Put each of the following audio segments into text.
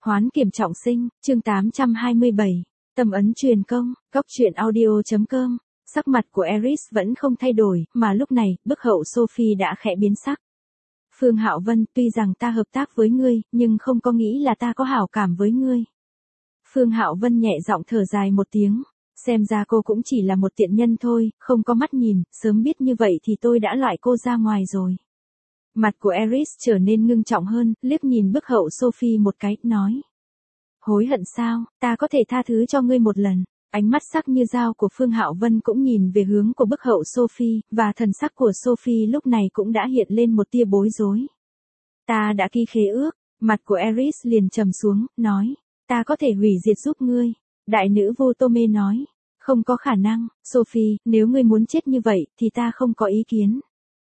Hoán kiểm trọng sinh, chương 827. Tâm ấn truyền công, góc truyện audio.com. Sắc mặt của Eris vẫn không thay đổi, mà lúc này, bức hậu Sophie đã khẽ biến sắc. Phương Hạo Vân, tuy rằng ta hợp tác với ngươi, nhưng không có nghĩ là ta có hảo cảm với ngươi. Phương Hạo Vân nhẹ giọng thở dài một tiếng. Xem ra cô cũng chỉ là một tiện nhân thôi, không có mắt nhìn, sớm biết như vậy thì tôi đã loại cô ra ngoài rồi. Mặt của Eris trở nên ngưng trọng hơn, liếc nhìn bức hậu Sophie một cái, nói. Hối hận sao, ta có thể tha thứ cho ngươi một lần. Ánh mắt sắc như dao của Phương Hạo Vân cũng nhìn về hướng của bức hậu Sophie, và thần sắc của Sophie lúc này cũng đã hiện lên một tia bối rối. Ta đã ký khế ước, mặt của Eris liền trầm xuống, nói. Ta có thể hủy diệt giúp ngươi. Đại nữ vô Tome nói. Không có khả năng, Sophie, nếu ngươi muốn chết như vậy, thì ta không có ý kiến.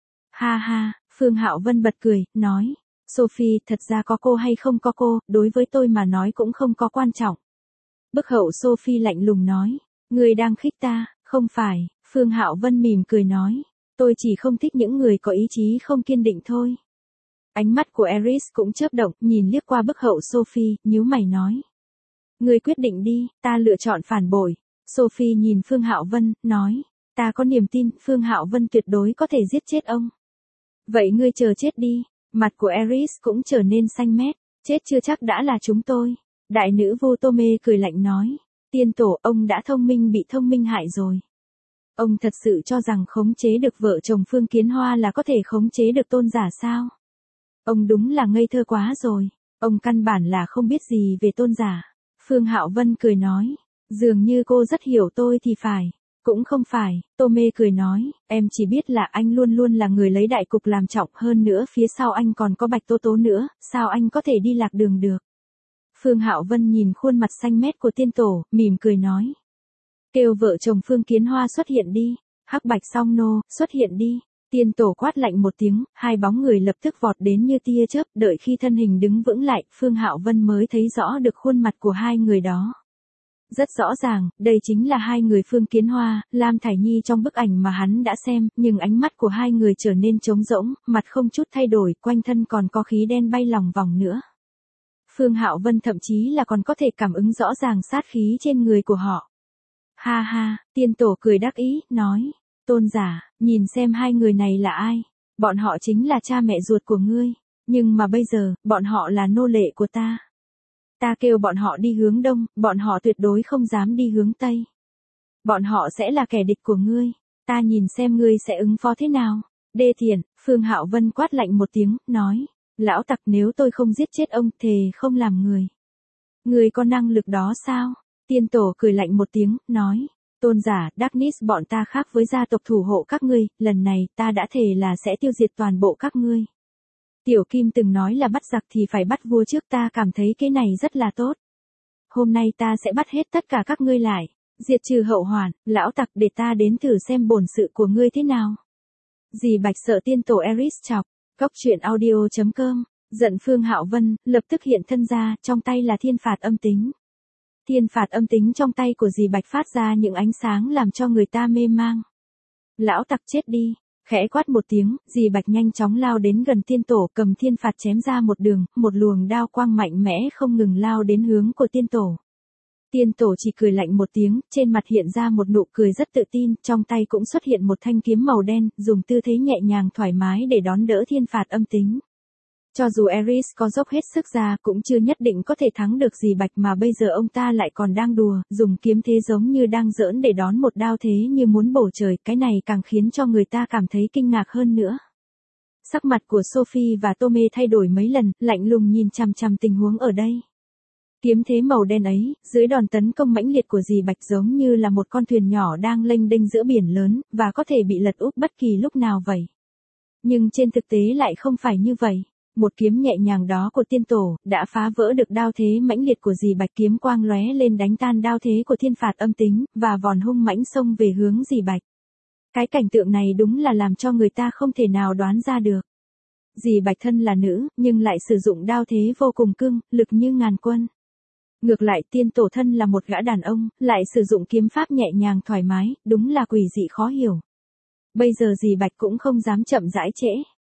Ha ha, Phương Hạo Vân bật cười, nói. Sophie, thật ra có cô hay không có cô, đối với tôi mà nói cũng không có quan trọng. Bức hậu Sophie lạnh lùng nói. Ngươi đang khích ta, không phải, Phương Hạo Vân mỉm cười nói. Tôi chỉ không thích những người có ý chí không kiên định thôi. Ánh mắt của Eris cũng chớp động, nhìn liếc qua bức hậu Sophie, nhíu mày nói. Ngươi quyết định đi, ta lựa chọn phản bội. Sophie nhìn Phương Hạo Vân, nói. Ta có niềm tin, Phương Hạo Vân tuyệt đối có thể giết chết ông. Vậy ngươi chờ chết đi. Mặt của Eris cũng trở nên xanh mét. Chết chưa chắc đã là chúng tôi. Đại nữ vô Tome cười lạnh nói. Tiên tổ, ông đã thông minh bị thông minh hại rồi. Ông thật sự cho rằng khống chế được vợ chồng Phương Kiến Hoa là có thể khống chế được tôn giả sao? Ông đúng là ngây thơ quá rồi. Ông căn bản là không biết gì về tôn giả. Phương Hạo Vân cười nói. Dường như cô rất hiểu tôi thì phải. Cũng không phải, Tome cười nói, em chỉ biết là anh luôn luôn là người lấy đại cục làm trọng, hơn nữa phía sau anh còn có Bạch Tố Tố nữa, sao anh có thể đi lạc đường được. Phương Hạo Vân nhìn khuôn mặt xanh mét của tiên tổ, mỉm cười nói. Kêu vợ chồng Phương Kiến Hoa xuất hiện đi, Hắc Bạch Song Nô, xuất hiện đi. Tiên tổ quát lạnh một tiếng, hai bóng người lập tức vọt đến như tia chớp, đợi khi thân hình đứng vững lại, Phương Hạo Vân mới thấy rõ được khuôn mặt của hai người đó. Rất rõ ràng, đây chính là hai người Phương Kiến Hoa, Lam Thải Nhi trong bức ảnh mà hắn đã xem, nhưng ánh mắt của hai người trở nên trống rỗng, mặt không chút thay đổi, quanh thân còn có khí đen bay lòng vòng nữa. Phương Hạo Vân thậm chí là còn có thể cảm ứng rõ ràng sát khí trên người của họ. Ha ha, tiên tổ cười đắc ý, nói, tôn giả, nhìn xem hai người này là ai, bọn họ chính là cha mẹ ruột của ngươi, nhưng mà bây giờ, bọn họ là nô lệ của ta. Ta kêu bọn họ đi hướng đông, bọn họ tuyệt đối không dám đi hướng tây. Bọn họ sẽ là kẻ địch của ngươi, ta nhìn xem ngươi sẽ ứng phó thế nào. Đê tiện, Phương Hạo Vân quát lạnh một tiếng, nói, lão tặc, nếu tôi không giết chết ông, thề không làm người. Ngươi có năng lực đó sao? Tiên tổ cười lạnh một tiếng, nói, tôn giả, Darkness bọn ta khác với gia tộc thủ hộ các ngươi, lần này ta đã thề là sẽ tiêu diệt toàn bộ các ngươi. Tiểu Kim từng nói là bắt giặc thì phải bắt vua trước, ta cảm thấy cái này rất là tốt. Hôm nay ta sẽ bắt hết tất cả các ngươi lại, diệt trừ hậu hoạn, lão tặc, để ta đến thử xem bổn sự của ngươi thế nào. Dì Bạch sợ tiên tổ Eris chọc, góc truyện audio.com, giận Phương Hạo Vân, lập tức hiện thân ra, trong tay là thiên phạt âm tính. Thiên phạt âm tính trong tay của dì Bạch phát ra những ánh sáng làm cho người ta mê mang. Lão tặc chết đi. Khẽ quát một tiếng, dì Bạch nhanh chóng lao đến gần tiên tổ, cầm thiên phạt chém ra một đường, một luồng đao quang mạnh mẽ không ngừng lao đến hướng của tiên tổ. Tiên tổ chỉ cười lạnh một tiếng, trên mặt hiện ra một nụ cười rất tự tin, trong tay cũng xuất hiện một thanh kiếm màu đen, dùng tư thế nhẹ nhàng thoải mái để đón đỡ thiên phạt âm tính. Cho dù Eris có dốc hết sức ra cũng chưa nhất định có thể thắng được dì Bạch, mà bây giờ ông ta lại còn đang đùa, dùng kiếm thế giống như đang giỡn để đón một đao thế như muốn bổ trời, cái này càng khiến cho người ta cảm thấy kinh ngạc hơn nữa. Sắc mặt của Sophie và Tome thay đổi mấy lần, lạnh lùng nhìn chằm chằm tình huống ở đây. Kiếm thế màu đen ấy, dưới đòn tấn công mãnh liệt của dì Bạch giống như là một con thuyền nhỏ đang lênh đênh giữa biển lớn, và có thể bị lật úp bất kỳ lúc nào vậy. Nhưng trên thực tế lại không phải như vậy. Một kiếm nhẹ nhàng đó của tiên tổ, đã phá vỡ được đao thế mãnh liệt của dì Bạch, kiếm quang lóe lên đánh tan đao thế của thiên phạt âm tính, và vòn hung mãnh xông về hướng dì Bạch. Cái cảnh tượng này đúng là làm cho người ta không thể nào đoán ra được. Dì Bạch thân là nữ, nhưng lại sử dụng đao thế vô cùng cưng, lực như ngàn quân. Ngược lại tiên tổ thân là một gã đàn ông, lại sử dụng kiếm pháp nhẹ nhàng thoải mái, đúng là quỷ dị khó hiểu. Bây giờ dì Bạch cũng không dám chậm rãi trễ.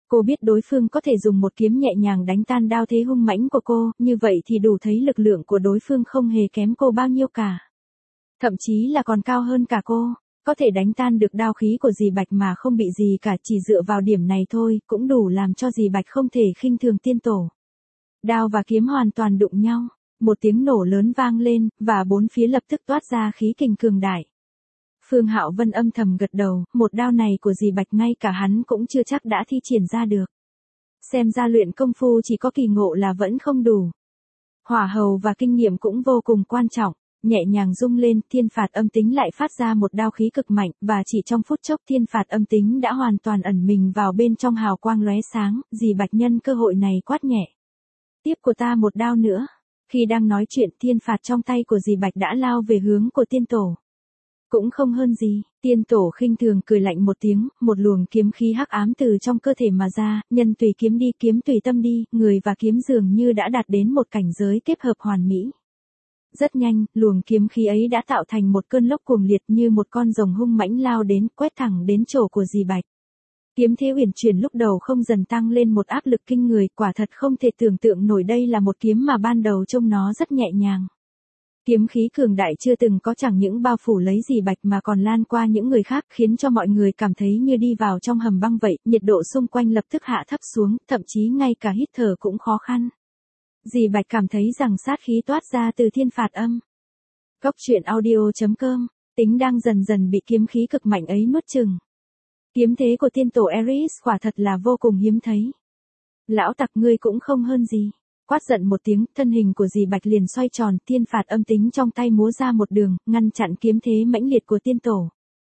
Cô biết đối phương có thể dùng một kiếm nhẹ nhàng đánh tan đao thế hung mãnh của cô, như vậy thì đủ thấy lực lượng của đối phương không hề kém cô bao nhiêu cả. Thậm chí là còn cao hơn cả cô, có thể đánh tan được đao khí của dì Bạch mà không bị gì cả, chỉ dựa vào điểm này thôi, cũng đủ làm cho dì Bạch không thể khinh thường tiên tổ. Đao và kiếm hoàn toàn đụng nhau, một tiếng nổ lớn vang lên, và bốn phía lập tức toát ra khí kình cường đại. Phương Hạo Vân âm thầm gật đầu, một đao này của dì Bạch ngay cả hắn cũng chưa chắc đã thi triển ra được. Xem ra luyện công phu chỉ có kỳ ngộ là vẫn không đủ. Hỏa hầu và kinh nghiệm cũng vô cùng quan trọng, nhẹ nhàng rung lên, thiên phạt âm tính lại phát ra một đao khí cực mạnh, và chỉ trong phút chốc thiên phạt âm tính đã hoàn toàn ẩn mình vào bên trong hào quang lóe sáng, dì Bạch nhân cơ hội này quát nhẹ. Tiếp của ta một đao nữa. Khi đang nói chuyện, thiên phạt trong tay của dì Bạch đã lao về hướng của tiên tổ. Cũng không hơn gì, tiên tổ khinh thường cười lạnh một tiếng, một luồng kiếm khí hắc ám từ trong cơ thể mà ra, nhân tùy kiếm đi, kiếm tùy tâm đi, người và kiếm dường như đã đạt đến một cảnh giới kết hợp hoàn mỹ. Rất nhanh, luồng kiếm khí ấy đã tạo thành một cơn lốc cuồng liệt như một con rồng hung mãnh lao đến, quét thẳng đến chỗ của dì Bạch. Kiếm thế uyển chuyển lúc đầu không dần tăng lên một áp lực kinh người, quả thật không thể tưởng tượng nổi đây là một kiếm mà ban đầu trông nó rất nhẹ nhàng. Kiếm khí cường đại chưa từng có chẳng những bao phủ lấy dì Bạch mà còn lan qua những người khác, khiến cho mọi người cảm thấy như đi vào trong hầm băng vậy, nhiệt độ xung quanh lập tức hạ thấp xuống, thậm chí ngay cả hít thở cũng khó khăn. Dì Bạch cảm thấy rằng sát khí toát ra từ thiên phạt âm. Cốc truyện audio.com, tính đang dần dần bị kiếm khí cực mạnh ấy nuốt chừng. Kiếm thế của tiên tổ Eris quả thật là vô cùng hiếm thấy. Lão tặc ngươi cũng không hơn gì. Quát giận một tiếng, thân hình của dì Bạch liền xoay tròn, thiên phạt âm tính trong tay múa ra một đường, ngăn chặn kiếm thế mãnh liệt của tiên tổ.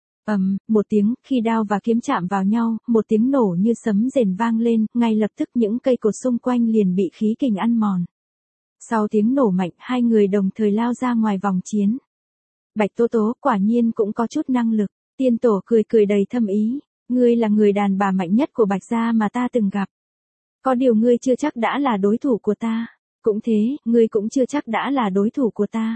Một tiếng, khi đao và kiếm chạm vào nhau, một tiếng nổ như sấm rền vang lên, ngay lập tức những cây cột xung quanh liền bị khí kình ăn mòn. Sau tiếng nổ mạnh, hai người đồng thời lao ra ngoài vòng chiến. Bạch Tố Tố quả nhiên cũng có chút năng lực, tiên tổ cười cười đầy thâm ý, ngươi là người đàn bà mạnh nhất của Bạch gia mà ta từng gặp. Có điều ngươi chưa chắc đã là đối thủ của ta, cũng thế, ngươi cũng chưa chắc đã là đối thủ của ta.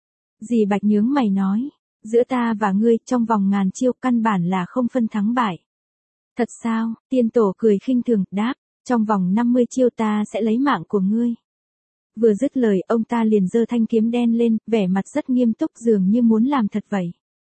Dì Bạch nhướng mày nói, giữa ta và ngươi trong vòng ngàn chiêu căn bản là không phân thắng bại. Thật sao? Tiên tổ cười khinh thường, đáp, trong vòng 50 chiêu ta sẽ lấy mạng của ngươi. Vừa dứt lời, ông ta liền giơ thanh kiếm đen lên, vẻ mặt rất nghiêm túc dường như muốn làm thật vậy.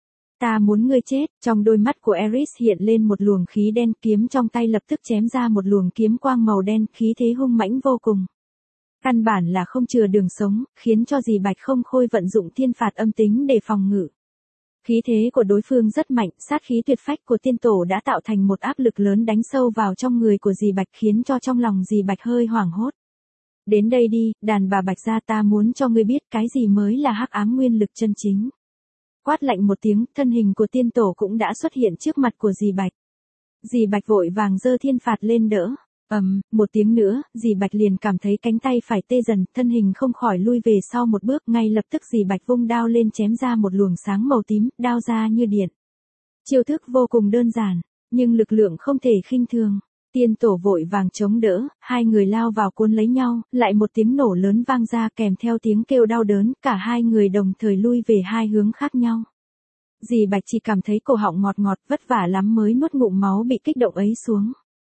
Ta muốn ngươi chết, trong đôi mắt của Eris hiện lên một luồng khí đen, kiếm trong tay lập tức chém ra một luồng kiếm quang màu đen, khí thế hung mãnh vô cùng. Căn bản là không chừa đường sống, khiến cho dì Bạch không khôi vận dụng thiên phạt âm tính để phòng ngự. Khí thế của đối phương rất mạnh, sát khí tuyệt phách của tiên tổ đã tạo thành một áp lực lớn đánh sâu vào trong người của dì Bạch, khiến cho trong lòng dì Bạch hơi hoảng hốt. Đến đây đi, đàn bà Bạch gia, ta muốn cho ngươi biết cái gì mới là hắc ám nguyên lực chân chính. Quát lạnh một tiếng, thân hình của tiên tổ cũng đã xuất hiện trước mặt của dì Bạch. Dì Bạch vội vàng giơ thiên phạt lên đỡ. Một tiếng nữa, dì Bạch liền cảm thấy cánh tay phải tê dần, thân hình không khỏi lui về sau một bước, ngay lập tức dì Bạch vung đao lên chém ra một luồng sáng màu tím, đao ra như điện. Chiêu thức vô cùng đơn giản, nhưng lực lượng không thể khinh thường. Tiên tổ vội vàng chống đỡ, hai người lao vào cuốn lấy nhau, lại một tiếng nổ lớn vang ra kèm theo tiếng kêu đau đớn, cả hai người đồng thời lui về hai hướng khác nhau. Dì Bạch chỉ cảm thấy cổ họng ngọt ngọt, vất vả lắm mới nuốt ngụm máu bị kích động ấy xuống.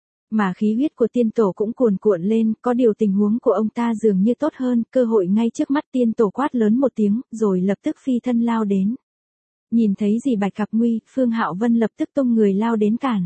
Mà khí huyết của tiên tổ cũng cuồn cuộn lên, có điều tình huống của ông ta dường như tốt hơn, cơ hội ngay trước mắt. Tiên tổ quát lớn một tiếng, rồi lập tức phi thân lao đến. Nhìn thấy dì Bạch gặp nguy, Phương Hạo Vân lập tức tung người lao đến cản.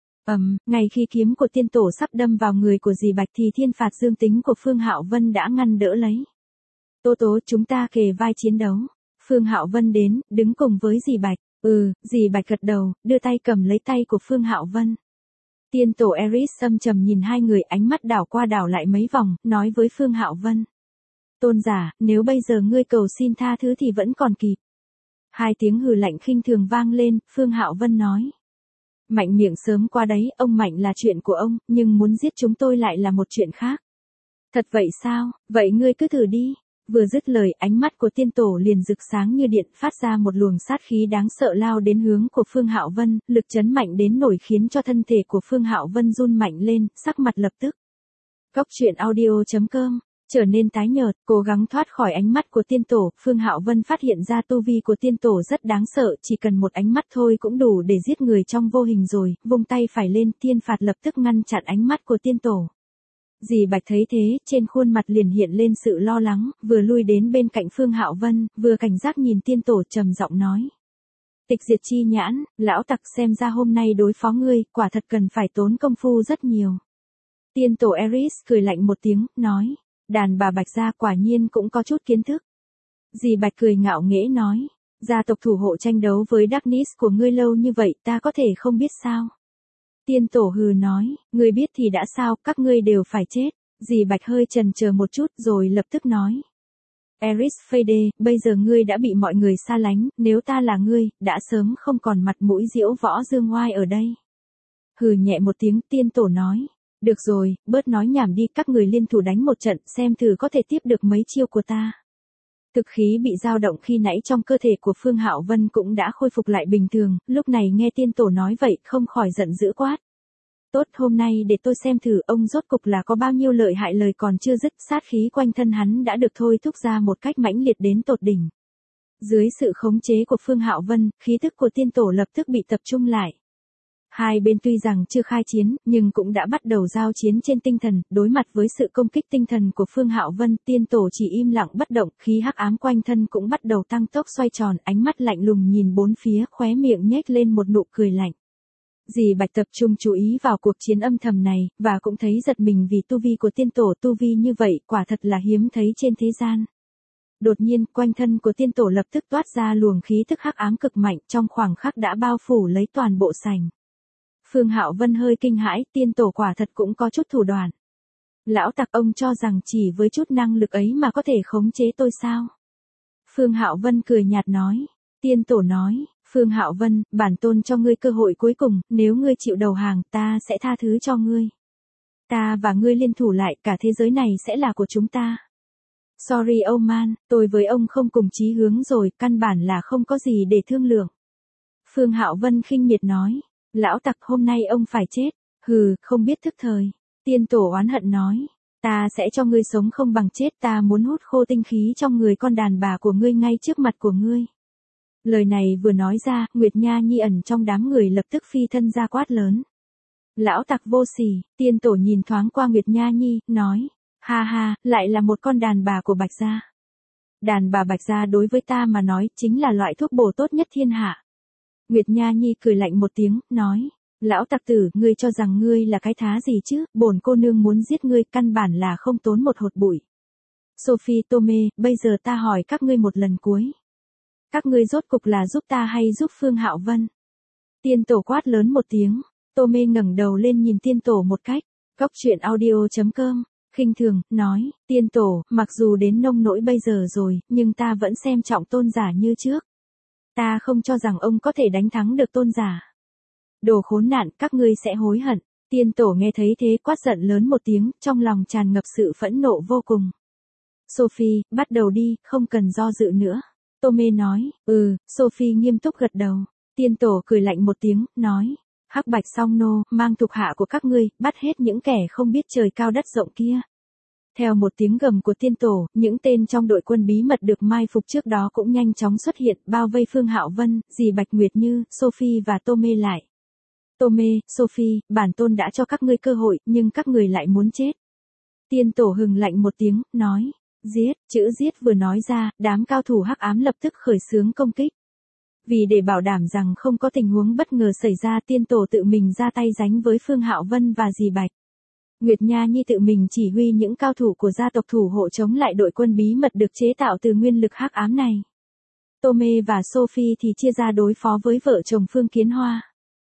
Ngay khi kiếm của tiên tổ sắp đâm vào người của dì Bạch thì thiên phạt dương tính của Phương Hạo Vân đã ngăn đỡ lấy. Tố Tố, chúng ta kề vai chiến đấu. Phương Hạo Vân đến, đứng cùng với dì Bạch. Dì Bạch gật đầu, đưa tay cầm lấy tay của Phương Hạo Vân. Tiên tổ Eris âm trầm nhìn hai người, ánh mắt đảo qua đảo lại mấy vòng, nói với Phương Hạo Vân. Tôn giả, nếu bây giờ ngươi cầu xin tha thứ thì vẫn còn kịp. Hai tiếng hừ lạnh khinh thường vang lên, Phương Hạo Vân nói. Mạnh miệng sớm qua đấy, ông Mạnh là chuyện của ông, nhưng muốn giết chúng tôi lại là một chuyện khác. Thật vậy sao, vậy ngươi cứ thử đi. Vừa dứt lời, ánh mắt của tiên tổ liền rực sáng như điện, phát ra một luồng sát khí đáng sợ lao đến hướng của Phương Hạo Vân, lực chấn mạnh đến nổi khiến cho thân thể của Phương Hạo Vân run mạnh lên, sắc mặt lập tức. Cốc truyện audio.com trở nên tái nhợt, cố gắng thoát khỏi ánh mắt của tiên tổ. Phương Hạo Vân phát hiện ra tu vi của tiên tổ rất đáng sợ, chỉ cần một ánh mắt thôi cũng đủ để giết người trong vô hình rồi, vung tay phải lên, tiên phạt lập tức ngăn chặn ánh mắt của tiên tổ. Dì Bạch thấy thế, trên khuôn mặt liền hiện lên sự lo lắng, vừa lui đến bên cạnh Phương Hạo Vân, vừa cảnh giác nhìn tiên tổ trầm giọng nói. Tịch diệt chi nhãn, lão tặc xem ra hôm nay đối phó ngươi, quả thật cần phải tốn công phu rất nhiều. Tiên tổ Eris cười lạnh một tiếng, nói. Đàn bà Bạch gia quả nhiên cũng có chút kiến thức. Dì Bạch cười ngạo nghễ nói. Gia tộc thủ hộ tranh đấu với Darkness của ngươi lâu như vậy ta có thể không biết sao. Tiên tổ hừ nói, ngươi biết thì đã sao, các ngươi đều phải chết. Dì Bạch hơi chần chờ một chút rồi lập tức nói. Eris Fade, bây giờ ngươi đã bị mọi người xa lánh, nếu ta là ngươi, đã sớm không còn mặt mũi diễu võ dương oai ở đây. Hừ nhẹ một tiếng, tiên tổ nói. Được rồi, bớt nói nhảm đi, các người liên thủ đánh một trận, xem thử có thể tiếp được mấy chiêu của ta. Thực khí bị dao động khi nãy trong cơ thể của Phương Hạo Vân cũng đã khôi phục lại bình thường, lúc này nghe tiên tổ nói vậy không khỏi giận dữ quát. Tốt, hôm nay để tôi xem thử ông rốt cục là có bao nhiêu lợi hại. Lời còn chưa dứt, sát khí quanh thân hắn đã được thôi thúc ra một cách mãnh liệt đến tột đỉnh. Dưới sự khống chế của Phương Hạo Vân, khí tức của tiên tổ lập tức bị tập trung lại. Hai bên tuy rằng chưa khai chiến, nhưng cũng đã bắt đầu giao chiến trên tinh thần, đối mặt với sự công kích tinh thần của Phương Hạo Vân, tiên tổ chỉ im lặng bất động, khí hắc ám quanh thân cũng bắt đầu tăng tốc xoay tròn, ánh mắt lạnh lùng nhìn bốn phía, khóe miệng nhếch lên một nụ cười lạnh. Dì Bạch tập trung chú ý vào cuộc chiến âm thầm này, và cũng thấy giật mình vì tu vi của tiên tổ, tu vi như vậy quả thật là hiếm thấy trên thế gian. Đột nhiên, quanh thân của tiên tổ lập tức toát ra luồng khí tức hắc ám cực mạnh, trong khoảng khắc đã bao phủ lấy toàn bộ sảnh. Phương Hạo Vân hơi kinh hãi, tiên tổ quả thật cũng có chút thủ đoạn. Lão tặc, ông cho rằng chỉ với chút năng lực ấy mà có thể khống chế tôi sao? Phương Hạo Vân cười nhạt nói. Tiên tổ nói, Phương Hạo Vân, bản tôn cho ngươi cơ hội cuối cùng, nếu ngươi chịu đầu hàng, ta sẽ tha thứ cho ngươi. Ta và ngươi liên thủ lại, cả thế giới này sẽ là của chúng ta. Sorry oh man, tôi với ông không cùng chí hướng rồi, căn bản là không có gì để thương lượng. Phương Hạo Vân khinh miệt nói. Lão tặc, hôm nay ông phải chết. Hừ, không biết thức thời. Tiên tổ oán hận nói. Ta sẽ cho ngươi sống không bằng chết, ta muốn hút khô tinh khí trong người con đàn bà của ngươi ngay trước mặt của ngươi. Lời này vừa nói ra, Nguyệt Nha Nhi ẩn trong đám người lập tức phi thân ra quát lớn. Lão tặc vô sỉ, tiên tổ nhìn thoáng qua Nguyệt Nha Nhi, nói. Ha ha, lại là một con đàn bà của Bạch gia. Đàn bà Bạch gia đối với ta mà nói, chính là loại thuốc bổ tốt nhất thiên hạ. Nguyệt Nha Nhi cười lạnh một tiếng, nói. Lão tặc tử, ngươi cho rằng ngươi là cái thá gì chứ, bổn cô nương muốn giết ngươi, căn bản là không tốn một hột bụi. Sophie Tome, bây giờ ta hỏi các ngươi một lần cuối. Các ngươi rốt cục là giúp ta hay giúp Phương Hạo Vân? Tiên tổ quát lớn một tiếng, Tome ngẩng đầu lên nhìn tiên tổ một cách. Góc truyện audio.com, khinh thường, nói, tiên tổ, mặc dù đến nông nỗi bây giờ rồi, nhưng ta vẫn xem trọng tôn giả như trước. Ta không cho rằng ông có thể đánh thắng được tôn giả. Đồ khốn nạn, các ngươi sẽ hối hận. Tiên tổ nghe thấy thế quát giận lớn một tiếng, trong lòng tràn ngập sự phẫn nộ vô cùng. Sophie, bắt đầu đi, không cần do dự nữa. Tome nói, Sophie nghiêm túc gật đầu. Tiên tổ cười lạnh một tiếng, nói, Hắc Bạch Song Nô, mang thuộc hạ của các ngươi, bắt hết những kẻ không biết trời cao đất rộng kia. Theo một tiếng gầm của tiên tổ, những tên trong đội quân bí mật được mai phục trước đó cũng nhanh chóng xuất hiện, bao vây Phương Hạo Vân, dì Bạch Nguyệt Như, Sophie và Tome lại. Tome, Sophie, bản tôn đã cho các ngươi cơ hội, nhưng các người lại muốn chết. Tiên tổ hừng lạnh một tiếng, nói, giết, chữ giết vừa nói ra, đám cao thủ hắc ám lập tức khởi xướng công kích. Vì để bảo đảm rằng không có tình huống bất ngờ xảy ra, tiên tổ tự mình ra tay đánh với Phương Hạo Vân và dì Bạch. Nguyệt Nha Nhi tự mình chỉ huy những cao thủ của gia tộc thủ hộ chống lại đội quân bí mật được chế tạo từ nguyên lực hắc ám này. Tome và Sophie thì chia ra đối phó với vợ chồng Phương Kiến Hoa.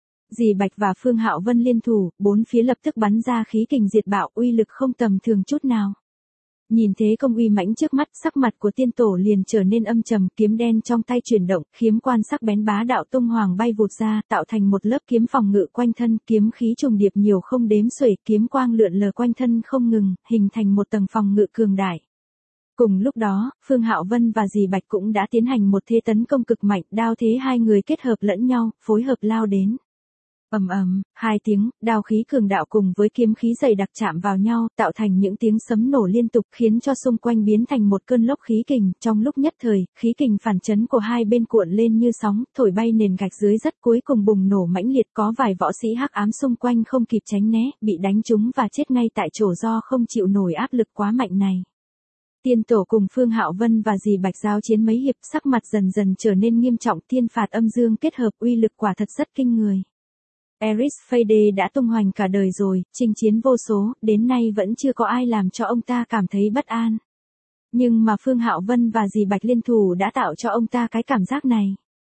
Dì Bạch và Phương Hạo Vân liên thủ, bốn phía lập tức bắn ra khí kình diệt bạo, uy lực không tầm thường chút nào. Nhìn thế công uy mãnh trước mắt, sắc mặt của tiên tổ liền trở nên âm trầm, kiếm đen trong tay chuyển động, kiếm quan sắc bén bá đạo tung hoàng bay vụt ra, tạo thành một lớp kiếm phòng ngự quanh thân, kiếm khí trùng điệp nhiều không đếm xuể, kiếm quang lượn lờ quanh thân không ngừng, hình thành một tầng phòng ngự cường đại. Cùng lúc đó, Phương Hạo Vân và dì Bạch cũng đã tiến hành một thế tấn công cực mạnh, đao thế hai người kết hợp lẫn nhau, phối hợp lao đến. Ầm ầm, hai tiếng, đao khí cường đạo cùng với kiếm khí dày đặc chạm vào nhau, tạo thành những tiếng sấm nổ liên tục khiến cho xung quanh biến thành một cơn lốc khí kình, trong lúc nhất thời, khí kình phản chấn của hai bên cuộn lên như sóng, thổi bay nền gạch dưới rất cuối cùng bùng nổ mãnh liệt, có vài võ sĩ hắc ám xung quanh không kịp tránh né, bị đánh trúng và chết ngay tại chỗ do không chịu nổi áp lực quá mạnh này. Tiên tổ cùng Phương Hạo Vân và dì Bạch giao chiến mấy hiệp, sắc mặt dần dần trở nên nghiêm trọng, thiên phạt âm dương kết hợp uy lực quả thật rất kinh người. Ares Fade đã tung hoành cả đời rồi, chinh chiến vô số, đến nay vẫn chưa có ai làm cho ông ta cảm thấy bất an. Nhưng mà Phương Hạo Vân và dì Bạch liên thủ đã tạo cho ông ta cái cảm giác này.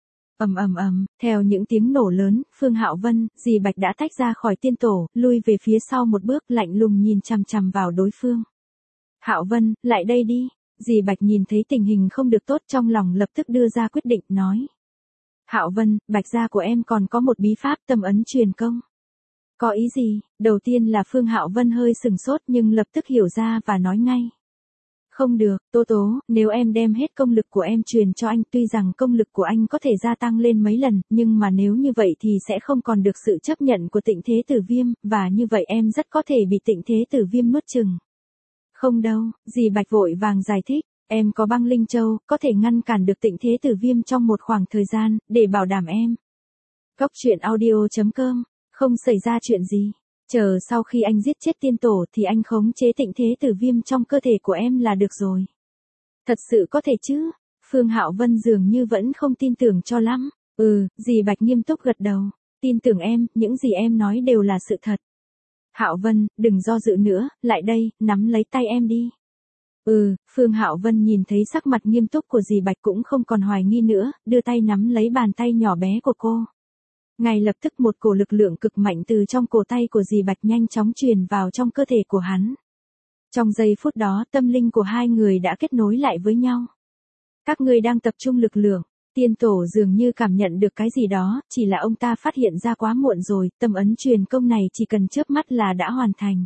Ầm ầm ầm, theo những tiếng nổ lớn, Phương Hạo Vân, dì Bạch đã tách ra khỏi tiên tổ, lui về phía sau một bước, lạnh lùng nhìn chằm chằm vào đối phương. Hạo Vân, lại đây đi. Dì Bạch nhìn thấy tình hình không được tốt trong lòng lập tức đưa ra quyết định, nói. Hạo Vân, Bạch gia của em còn có một bí pháp tâm ấn truyền công. Có ý gì? Đầu tiên là Phương Hạo Vân hơi sừng sốt nhưng lập tức hiểu ra và nói ngay. Không được, Tố Tố, nếu em đem hết công lực của em truyền cho anh, tuy rằng công lực của anh có thể gia tăng lên mấy lần, nhưng mà nếu như vậy thì sẽ không còn được sự chấp nhận của Tịnh Thế Tử Viêm, và như vậy em rất có thể bị Tịnh Thế Tử Viêm nuốt chửng. Không đâu, dì Bạch vội vàng giải thích, em có băng linh châu, có thể ngăn cản được Tịnh Thế Tử Viêm trong một khoảng thời gian, để bảo đảm em. Góc truyện audio.com, không xảy ra chuyện gì. Chờ sau khi anh giết chết tiên tổ thì anh khống chế Tịnh Thế Tử Viêm trong cơ thể của em là được rồi. Thật sự có thể chứ? Phương Hạo Vân dường như vẫn không tin tưởng cho lắm. Dì Bạch nghiêm túc gật đầu. Tin tưởng em, những gì em nói đều là sự thật. Hạo Vân, đừng do dự nữa, lại đây, nắm lấy tay em đi. Phương Hạo Vân nhìn thấy sắc mặt nghiêm túc của dì Bạch cũng không còn hoài nghi nữa, đưa tay nắm lấy bàn tay nhỏ bé của cô. Ngay lập tức một cổ lực lượng cực mạnh từ trong cổ tay của dì Bạch nhanh chóng truyền vào trong cơ thể của hắn. Trong giây phút đó tâm linh của hai người đã kết nối lại với nhau. Các ngươi đang tập trung lực lượng. Tiên tổ dường như cảm nhận được cái gì đó, chỉ là ông ta phát hiện ra quá muộn rồi, tâm ấn truyền công này chỉ cần chớp mắt là đã hoàn thành.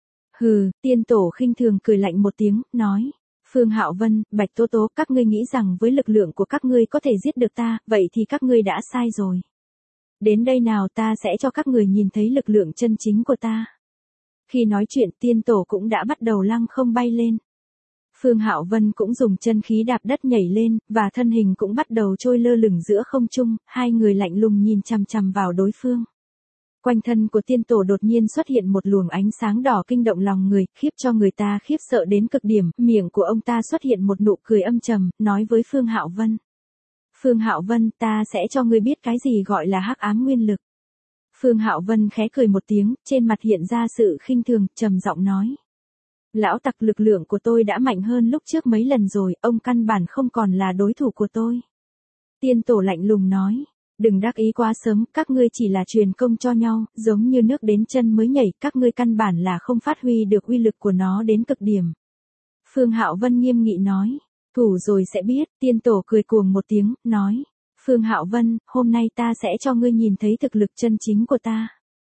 Tiên tổ khinh thường cười lạnh một tiếng, nói. Phương Hạo Vân, Bạch Tố Tố, các ngươi nghĩ rằng với lực lượng của các ngươi có thể giết được ta, vậy thì các ngươi đã sai rồi. Đến đây nào, ta sẽ cho các người nhìn thấy lực lượng chân chính của ta. Khi nói chuyện, tiên tổ cũng đã bắt đầu lăng không bay lên. Phương Hạo Vân cũng dùng chân khí đạp đất nhảy lên, và thân hình cũng bắt đầu trôi lơ lửng giữa không trung, hai người lạnh lùng nhìn chằm chằm vào đối phương. Quanh thân của tiên tổ đột nhiên xuất hiện một luồng ánh sáng đỏ kinh động lòng người, khiếp cho người ta khiếp sợ đến cực điểm, miệng của ông ta xuất hiện một nụ cười âm trầm, nói với Phương Hạo Vân. Phương Hạo Vân, ta sẽ cho ngươi biết cái gì gọi là hắc ám nguyên lực. Phương Hạo Vân khẽ cười một tiếng, trên mặt hiện ra sự khinh thường, trầm giọng nói. Lão tặc, lực lượng của tôi đã mạnh hơn lúc trước mấy lần rồi, ông căn bản không còn là đối thủ của tôi. Tiên tổ lạnh lùng nói. Đừng đắc ý quá sớm, các ngươi chỉ là truyền công cho nhau, giống như nước đến chân mới nhảy, các ngươi căn bản là không phát huy được uy lực của nó đến cực điểm. Phương Hạo Vân nghiêm nghị nói. Thủ rồi sẽ biết, tiên tổ cười cuồng một tiếng, nói. Phương Hạo Vân, hôm nay ta sẽ cho ngươi nhìn thấy thực lực chân chính của ta.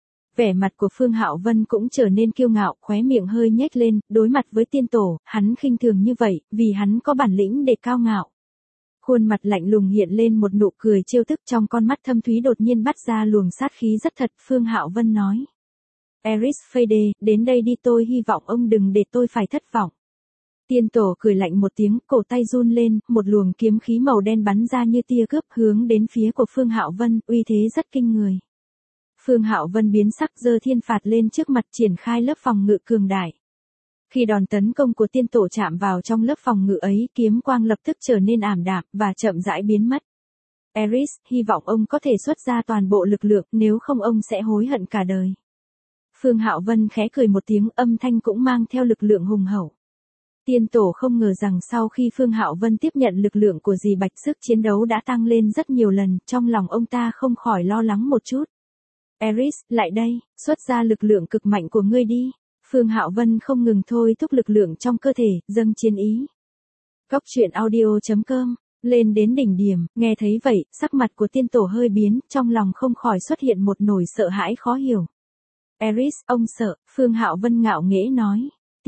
Vẻ mặt của Phương Hạo Vân cũng trở nên kiêu ngạo, khóe miệng hơi nhếch lên, đối mặt với tiên tổ, hắn khinh thường như vậy, vì hắn có bản lĩnh để cao ngạo. Khuôn mặt lạnh lùng hiện lên một nụ cười trêu tức, trong con mắt thâm thúy đột nhiên bắt ra luồng sát khí rất thật. Phương Hạo Vân nói. Ares Fade, đến đây đi, tôi hy vọng ông đừng để tôi phải thất vọng. Tiên tổ cười lạnh một tiếng, cổ tay run lên, một luồng kiếm khí màu đen bắn ra như tia cướp hướng đến phía của Phương Hạo Vân, uy thế rất kinh người. Phương Hạo Vân biến sắc, giơ thiên phạt lên trước mặt, triển khai lớp phòng ngự cường đại. Khi đòn tấn công của tiên tổ chạm vào trong lớp phòng ngự ấy, kiếm quang lập tức trở nên ảm đạm và chậm rãi biến mất. Ares, hy vọng ông có thể xuất ra toàn bộ lực lượng, nếu không ông sẽ hối hận cả đời. Phương Hạo Vân khẽ cười một tiếng, âm thanh cũng mang theo lực lượng hùng hậu. Tiên tổ không ngờ rằng sau khi Phương Hạo Vân tiếp nhận lực lượng của dì Bạch, sức chiến đấu đã tăng lên rất nhiều lần, trong lòng ông ta không khỏi lo lắng một chút. Ares, lại đây, xuất ra lực lượng cực mạnh của ngươi đi. Phương Hạo Vân không ngừng thôi thúc lực lượng trong cơ thể, dâng chiến ý. Góc truyện audio.com, lên đến đỉnh điểm, nghe thấy vậy, sắc mặt của tiên tổ hơi biến, trong lòng không khỏi xuất hiện một nỗi sợ hãi khó hiểu. Ares, ông sợ, Phương Hạo Vân ngạo nghễ nói.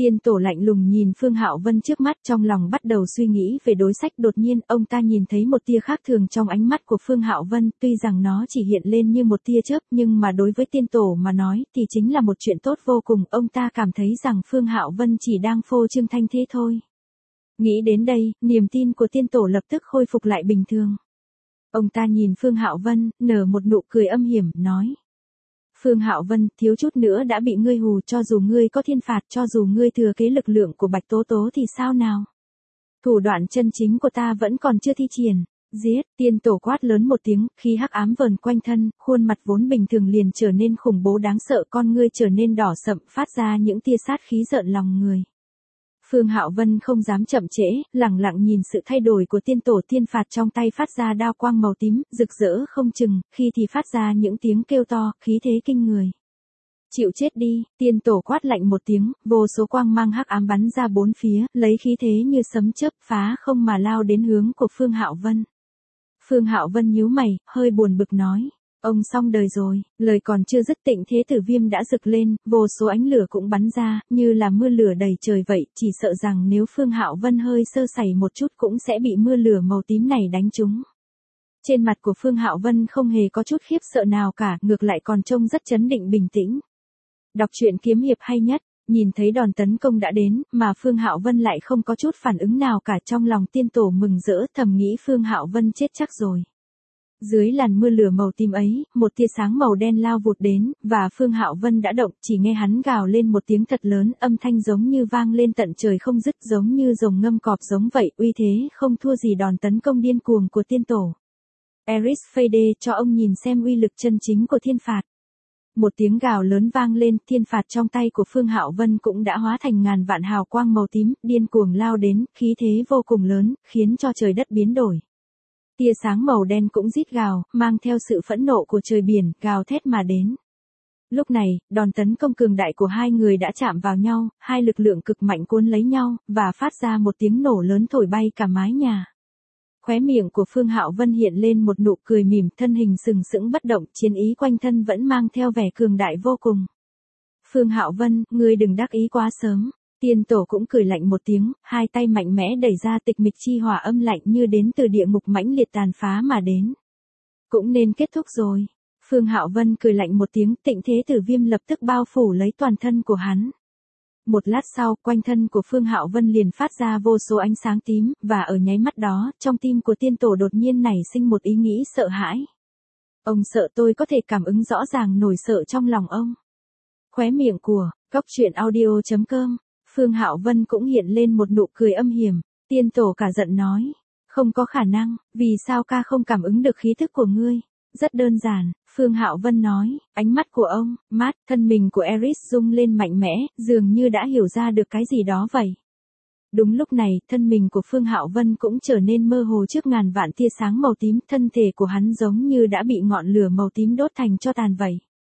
Tiên tổ lạnh lùng nhìn Phương Hạo Vân trước mắt, trong lòng bắt đầu suy nghĩ về đối sách. Đột nhiên, ông ta nhìn thấy một tia khác thường trong ánh mắt của Phương Hạo Vân, tuy rằng nó chỉ hiện lên như một tia chớp, nhưng mà đối với tiên tổ mà nói thì chính là một chuyện tốt vô cùng. Ông ta cảm thấy rằng Phương Hạo Vân chỉ đang phô trương thanh thế thôi. Nghĩ đến đây, niềm tin của tiên tổ lập tức khôi phục lại bình thường. Ông ta nhìn Phương Hạo Vân, nở một nụ cười âm hiểm, nói: Phương Hạo Vân, thiếu chút nữa đã bị ngươi hù, cho dù ngươi có thiên phạt, cho dù ngươi thừa kế lực lượng của Bạch Tố Tố thì sao nào? Thủ đoạn chân chính của ta vẫn còn chưa thi triển. Giết, tiên tổ quát lớn một tiếng, khi hắc ám vờn quanh thân, khuôn mặt vốn bình thường liền trở nên khủng bố đáng sợ, con ngươi trở nên đỏ sậm, phát ra những tia sát khí rợn lòng người. Phương Hạo Vân không dám chậm trễ, lẳng lặng nhìn sự thay đổi của tiên tổ. Tiên phạt trong tay phát ra đao quang màu tím, rực rỡ không chừng, khi thì phát ra những tiếng kêu to, khí thế kinh người. Chịu chết đi, tiên tổ quát lạnh một tiếng, vô số quang mang hắc ám bắn ra bốn phía, lấy khí thế như sấm chớp phá không mà lao đến hướng của Phương Hạo Vân. Phương Hạo Vân nhíu mày, hơi buồn bực nói: Ông xong đời rồi. Lời còn chưa dứt, Tịnh Thế Tử Viêm đã rực lên, vô số ánh lửa cũng bắn ra, như là mưa lửa đầy trời vậy, chỉ sợ rằng nếu Phương Hạo Vân hơi sơ sẩy một chút cũng sẽ bị mưa lửa màu tím này đánh trúng. Trên mặt của Phương Hạo Vân không hề có chút khiếp sợ nào cả, ngược lại còn trông rất trấn định bình tĩnh. Đọc truyện kiếm hiệp hay nhất, nhìn thấy đòn tấn công đã đến, mà Phương Hạo Vân lại không có chút phản ứng nào cả, trong lòng tiên tổ mừng rỡ, thầm nghĩ Phương Hạo Vân chết chắc rồi. Dưới làn mưa lửa màu tím ấy, một tia sáng màu đen lao vụt đến, và Phương Hạo Vân đã động, chỉ nghe hắn gào lên một tiếng thật lớn, âm thanh giống như vang lên tận trời không dứt, giống như rồng ngâm cọp giống vậy, uy thế không thua gì đòn tấn công điên cuồng của tiên tổ. Eris Fade, cho ông nhìn xem uy lực chân chính của thiên phạt. Một tiếng gào lớn vang lên, thiên phạt trong tay của Phương Hạo Vân cũng đã hóa thành ngàn vạn hào quang màu tím, điên cuồng lao đến, khí thế vô cùng lớn, khiến cho trời đất biến đổi. Tia sáng màu đen cũng rít gào, mang theo sự phẫn nộ của trời biển, gào thét mà đến. Lúc này, đòn tấn công cường đại của hai người đã chạm vào nhau, hai lực lượng cực mạnh cuốn lấy nhau, và phát ra một tiếng nổ lớn thổi bay cả mái nhà. Khóe miệng của Phương Hạo Vân hiện lên một nụ cười mỉm, thân hình sừng sững bất động, chiến ý quanh thân vẫn mang theo vẻ cường đại vô cùng. Phương Hạo Vân, ngươi đừng đắc ý quá sớm. Tiên tổ cũng cười lạnh một tiếng, hai tay mạnh mẽ đẩy ra tịch mịch chi hỏa âm lạnh như đến từ địa ngục mãnh liệt tàn phá mà đến. Cũng nên kết thúc rồi. Phương Hạo Vân cười lạnh một tiếng, Tịnh Thế Tử Viêm lập tức bao phủ lấy toàn thân của hắn. Một lát sau, quanh thân của Phương Hạo Vân liền phát ra vô số ánh sáng tím, và ở nháy mắt đó, trong tim của tiên tổ đột nhiên nảy sinh một ý nghĩ sợ hãi. Ông sợ tôi có thể cảm ứng rõ ràng nỗi sợ trong lòng ông. Khóe miệng của Góc Truyện Audio.com, Phương Hạo Vân cũng hiện lên một nụ cười âm hiểm. Tiên tổ cả giận nói: Không có khả năng, vì sao ca không cảm ứng được khí thức của ngươi? Rất đơn giản, Phương Hạo Vân nói, ánh mắt của ông, thân mình của Eris rung lên mạnh mẽ, dường như đã hiểu ra được cái gì đó vậy. Đúng lúc này, thân mình của Phương Hạo Vân cũng trở nên mơ hồ trước ngàn vạn tia sáng màu tím, thân thể của hắn giống như đã bị ngọn lửa màu tím đốt thành tro tàn vậy.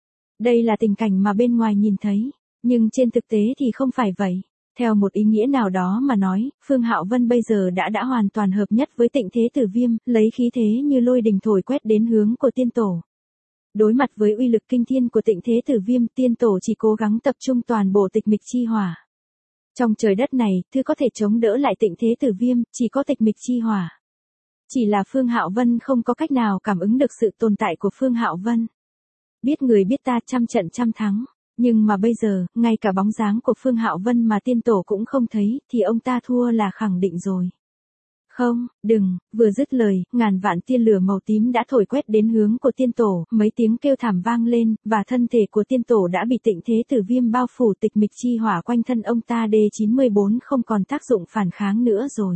Đây là tình cảnh mà bên ngoài nhìn thấy, nhưng trên thực tế thì không phải vậy. Theo một ý nghĩa nào đó mà nói, Phương Hạo Vân bây giờ đã hoàn toàn hợp nhất với Tịnh Thế Tử Viêm, lấy khí thế như lôi đình thổi quét đến hướng của tiên tổ. Đối mặt với uy lực kinh thiên của Tịnh Thế Tử Viêm, tiên tổ chỉ cố gắng tập trung toàn bộ tịch mịch chi hỏa. Trong trời đất này, thứ có thể chống đỡ lại Tịnh Thế Tử Viêm, chỉ có tịch mịch chi hỏa. Chỉ là Phương Hạo Vân không có cách nào cảm ứng được sự tồn tại của Phương Hạo Vân. Biết người biết ta, trăm trận trăm thắng. Nhưng mà bây giờ, ngay cả bóng dáng của Phương Hạo Vân mà tiên tổ cũng không thấy, thì ông ta thua là khẳng định rồi. Không, đừng, vừa dứt lời, ngàn vạn tia lửa màu tím đã thổi quét đến hướng của tiên tổ, mấy tiếng kêu thảm vang lên, và thân thể của tiên tổ đã bị Tịnh Thế Tử Viêm bao phủ, tịch mịch chi hỏa quanh thân ông ta D94 không còn tác dụng phản kháng nữa rồi.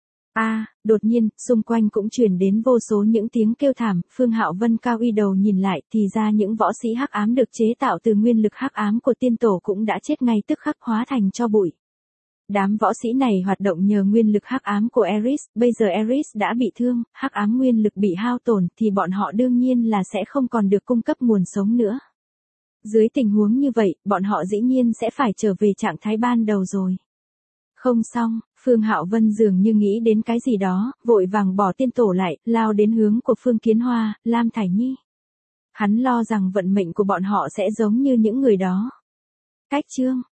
Đột nhiên, xung quanh cũng truyền đến vô số những tiếng kêu thảm, Phương Hạo Vân cao uy đầu nhìn lại, thì ra những võ sĩ hắc ám được chế tạo từ nguyên lực hắc ám của tiên tổ cũng đã chết ngay tức khắc, hóa thành tro bụi. Đám võ sĩ này hoạt động nhờ nguyên lực hắc ám của Eris, bây giờ Eris đã bị thương, hắc ám nguyên lực bị hao tổn, thì bọn họ đương nhiên là sẽ không còn được cung cấp nguồn sống nữa. Dưới tình huống như vậy, bọn họ dĩ nhiên sẽ phải trở về trạng thái ban đầu rồi. Không xong, Phương Hạo Vân dường như nghĩ đến cái gì đó, vội vàng bỏ tiên tổ lại, lao đến hướng của Phương Kiến Hoa, Lam Thải Nhi. Hắn lo rằng vận mệnh của bọn họ sẽ giống như những người đó. Cách chương